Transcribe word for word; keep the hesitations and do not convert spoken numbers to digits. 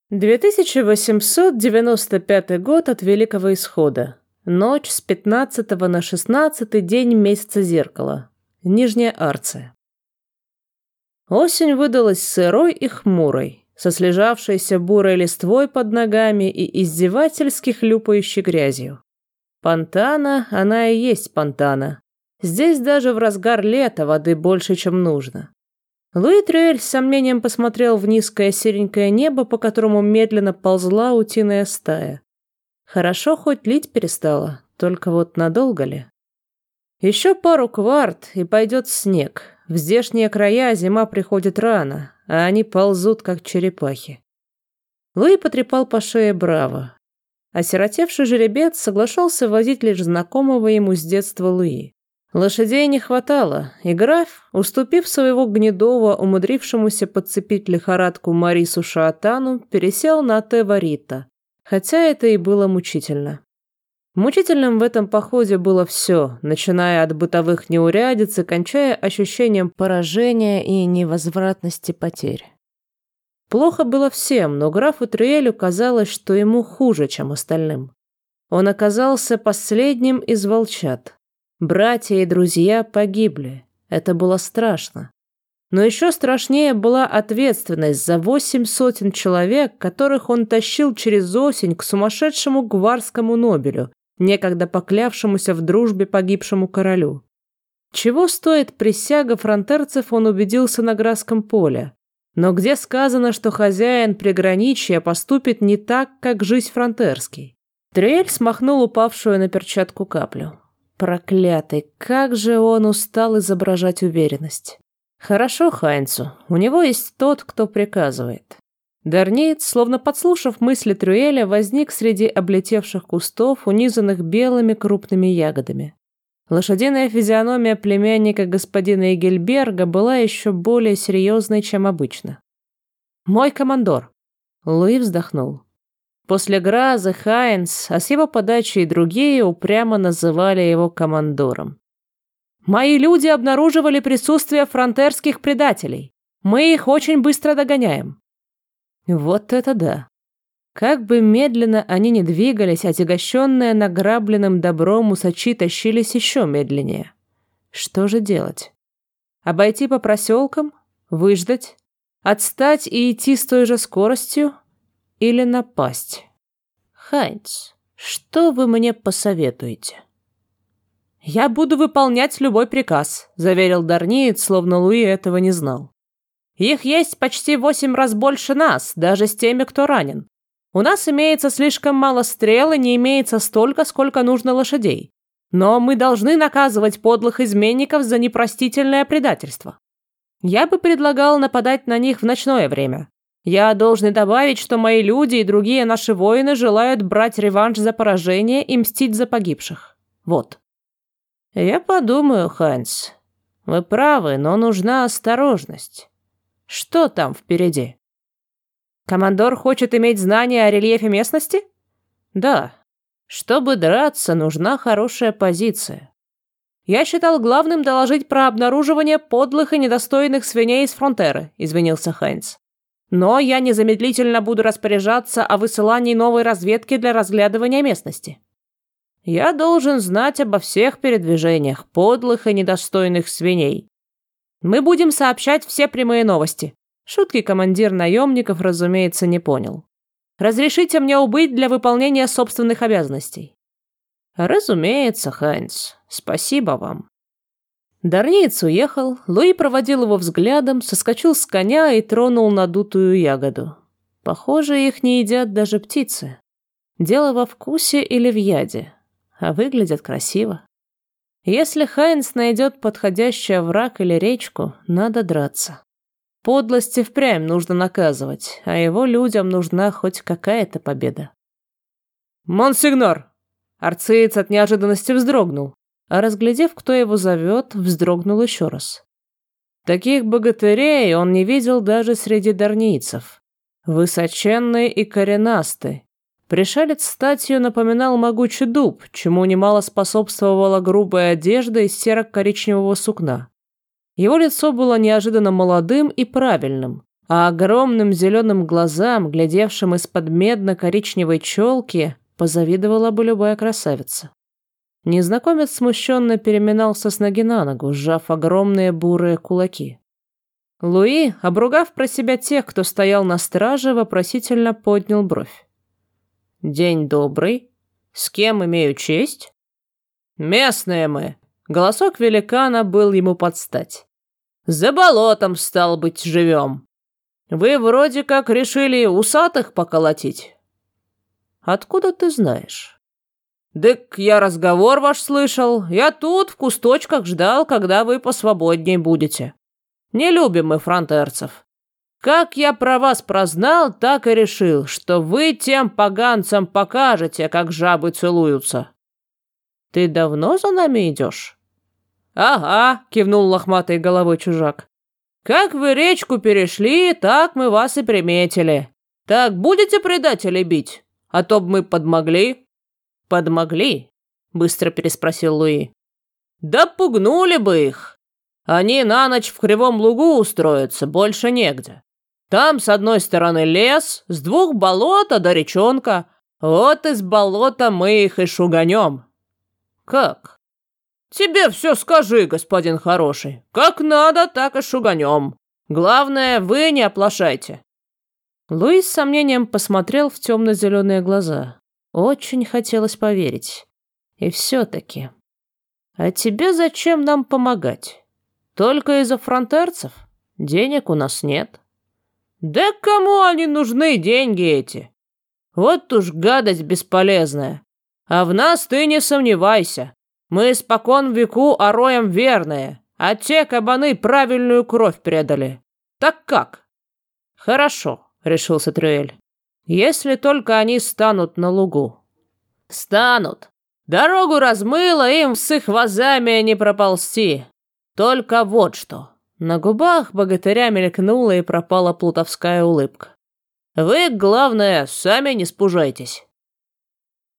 две тысячи восемьсот девяносто пятый год от Великого Исхода. Ночь с пятнадцатого на шестнадцатый день месяца Зеркала. Нижняя Арция. Осень выдалась сырой и хмурой, со слежавшейся бурой листвой под ногами и издевательски хлюпающей грязью. Пантана, она и есть пантана. Здесь даже в разгар лета воды больше, чем нужно. Луи Трюэль с сомнением посмотрел в низкое серенькое небо, по которому медленно ползла утиная стая. Хорошо, хоть лить перестала, только вот надолго ли? Еще пару кварт, и пойдет снег. В здешние края зима приходит рано, а они ползут, как черепахи. Луи потрепал по шее Браво. Осиротевший жеребец соглашался возить лишь знакомого ему с детства Луи. Лошадей не хватало, и граф, уступив своего гнедого, умудрившемуся подцепить лихорадку Марису Шаатану, пересел на Те-Варита, хотя это и было мучительно. Мучительным в этом походе было все, начиная от бытовых неурядиц и кончая ощущением поражения и невозвратности потерь. Плохо было всем, но графу Трюэлю казалось, что ему хуже, чем остальным. Он оказался последним из волчат. Братья и друзья погибли. Это было страшно. Но еще страшнее была ответственность за восемь сотен человек, которых он тащил через осень к сумасшедшему гварскому Нобелю, некогда поклявшемуся в дружбе погибшему королю. Чего стоит присяга фронтерцев, он убедился на Грасском поле. Но где сказано, что хозяин приграничья поступит не так, как жизнь фронтерский? Трюэль смахнул упавшую на перчатку каплю. Проклятый, как же он устал изображать уверенность. Хорошо Хайнцу, у него есть тот, кто приказывает. Дарниец, словно подслушав мысли Трюэля, возник среди облетевших кустов, унизанных белыми крупными ягодами. Лошадиная физиономия племянника господина Эгельберга была еще более серьезной, чем обычно. «Мой командор!» Луи вздохнул. После Гразы Хайнц, а с его подачи и другие упрямо называли его командором. «Мои люди обнаруживали присутствие фронтерских предателей. Мы их очень быстро догоняем». Вот это да! Как бы медленно они ни двигались, отягощенные награбленным добром усачи тащились еще медленнее. Что же делать? Обойти по проселкам? Выждать? Отстать и идти с той же скоростью? Или напасть? Хайнц, что вы мне посоветуете? «Я буду выполнять любой приказ», — заверил Дарниец, словно Луи этого не знал. «Их есть почти восемь раз больше нас, даже с теми, кто ранен. У нас имеется слишком мало стрел и не имеется столько, сколько нужно лошадей. Но мы должны наказывать подлых изменников за непростительное предательство. Я бы предлагал нападать на них в ночное время. Я должен добавить, что мои люди и другие наши воины желают брать реванш за поражение и мстить за погибших. Вот». «Я подумаю, Хайнц. Вы правы, но нужна осторожность. Что там впереди?» «Командор хочет иметь знания о рельефе местности?» «Да. Чтобы драться, нужна хорошая позиция. Я считал главным доложить про обнаруживание подлых и недостойных свиней из фронтеры», — извинился Хайнц. «Но я незамедлительно буду распоряжаться о высылании новой разведки для разглядывания местности. Я должен знать обо всех передвижениях подлых и недостойных свиней. Мы будем сообщать все прямые новости». Шутки командир наемников, разумеется, не понял. «Разрешите мне убыть для выполнения собственных обязанностей». «Разумеется, Хайнц. Спасибо вам». Дарниец уехал, Луи проводил его взглядом, соскочил с коня и тронул надутую ягоду. Похоже, их не едят даже птицы. Дело во вкусе или в яде. А выглядят красиво. Если Хайнц найдет подходящий овраг или речку, надо драться. Подлости впрямь нужно наказывать, а его людям нужна хоть какая-то победа. «Монсигнор!» Арциец от неожиданности вздрогнул, а, разглядев, кто его зовет, вздрогнул еще раз. Таких богатырей он не видел даже среди дарнийцев. Высоченный и коренастый. Пришелец статью напоминал могучий дуб, чему немало способствовала грубая одежда из серо-коричневого сукна. Его лицо было неожиданно молодым и правильным, а огромным зеленым глазам, глядевшим из-под медно-коричневой челки, позавидовала бы любая красавица. Незнакомец смущенно переминался с ноги на ногу, сжав огромные бурые кулаки. Луи, обругав про себя тех, кто стоял на страже, вопросительно поднял бровь. «День добрый. С кем имею честь?» «Местные мы». Голосок великана был ему под стать. «За болотом, стал быть, живем. Вы вроде как решили усатых поколотить». «Откуда ты знаешь?» «Дык, я разговор ваш слышал. Я тут в кусточках ждал, когда вы посвободней будете. Не любим мы фронтерцев. Как я про вас прознал, так и решил, что вы тем поганцам покажете, как жабы целуются». «Ты давно за нами идешь?» «Ага», — кивнул лохматой головой чужак. «Как вы речку перешли, так мы вас и приметили. Так будете предателей бить? А то б мы подмогли». «Подмогли?» — быстро переспросил Луи. «Да пугнули бы их. Они на ночь в Кривом Лугу устроятся, больше негде. Там с одной стороны лес, с двух болота до речонка. Вот из болота мы их и шуганем». «Как?» «Тебе все скажи, господин хороший. Как надо, так и шуганем. Главное, вы не оплошайте». Луи с сомнением посмотрел в темно-зеленые глаза. Очень хотелось поверить. И все-таки. «А тебе зачем нам помогать? Только из-за фронтерцев? Денег у нас нет». «Да кому они нужны, деньги эти? Вот уж гадость бесполезная. А в нас ты не сомневайся. Мы испокон веку ороем верные, а те кабаны правильную кровь предали. Так как?» «Хорошо», — решился Трюэль. «Если только они станут на лугу». «Станут. Дорогу размыло, им с их вазами не проползти. Только вот что». На губах богатыря мелькнула и пропала плутовская улыбка. «Вы, главное, сами не спужайтесь.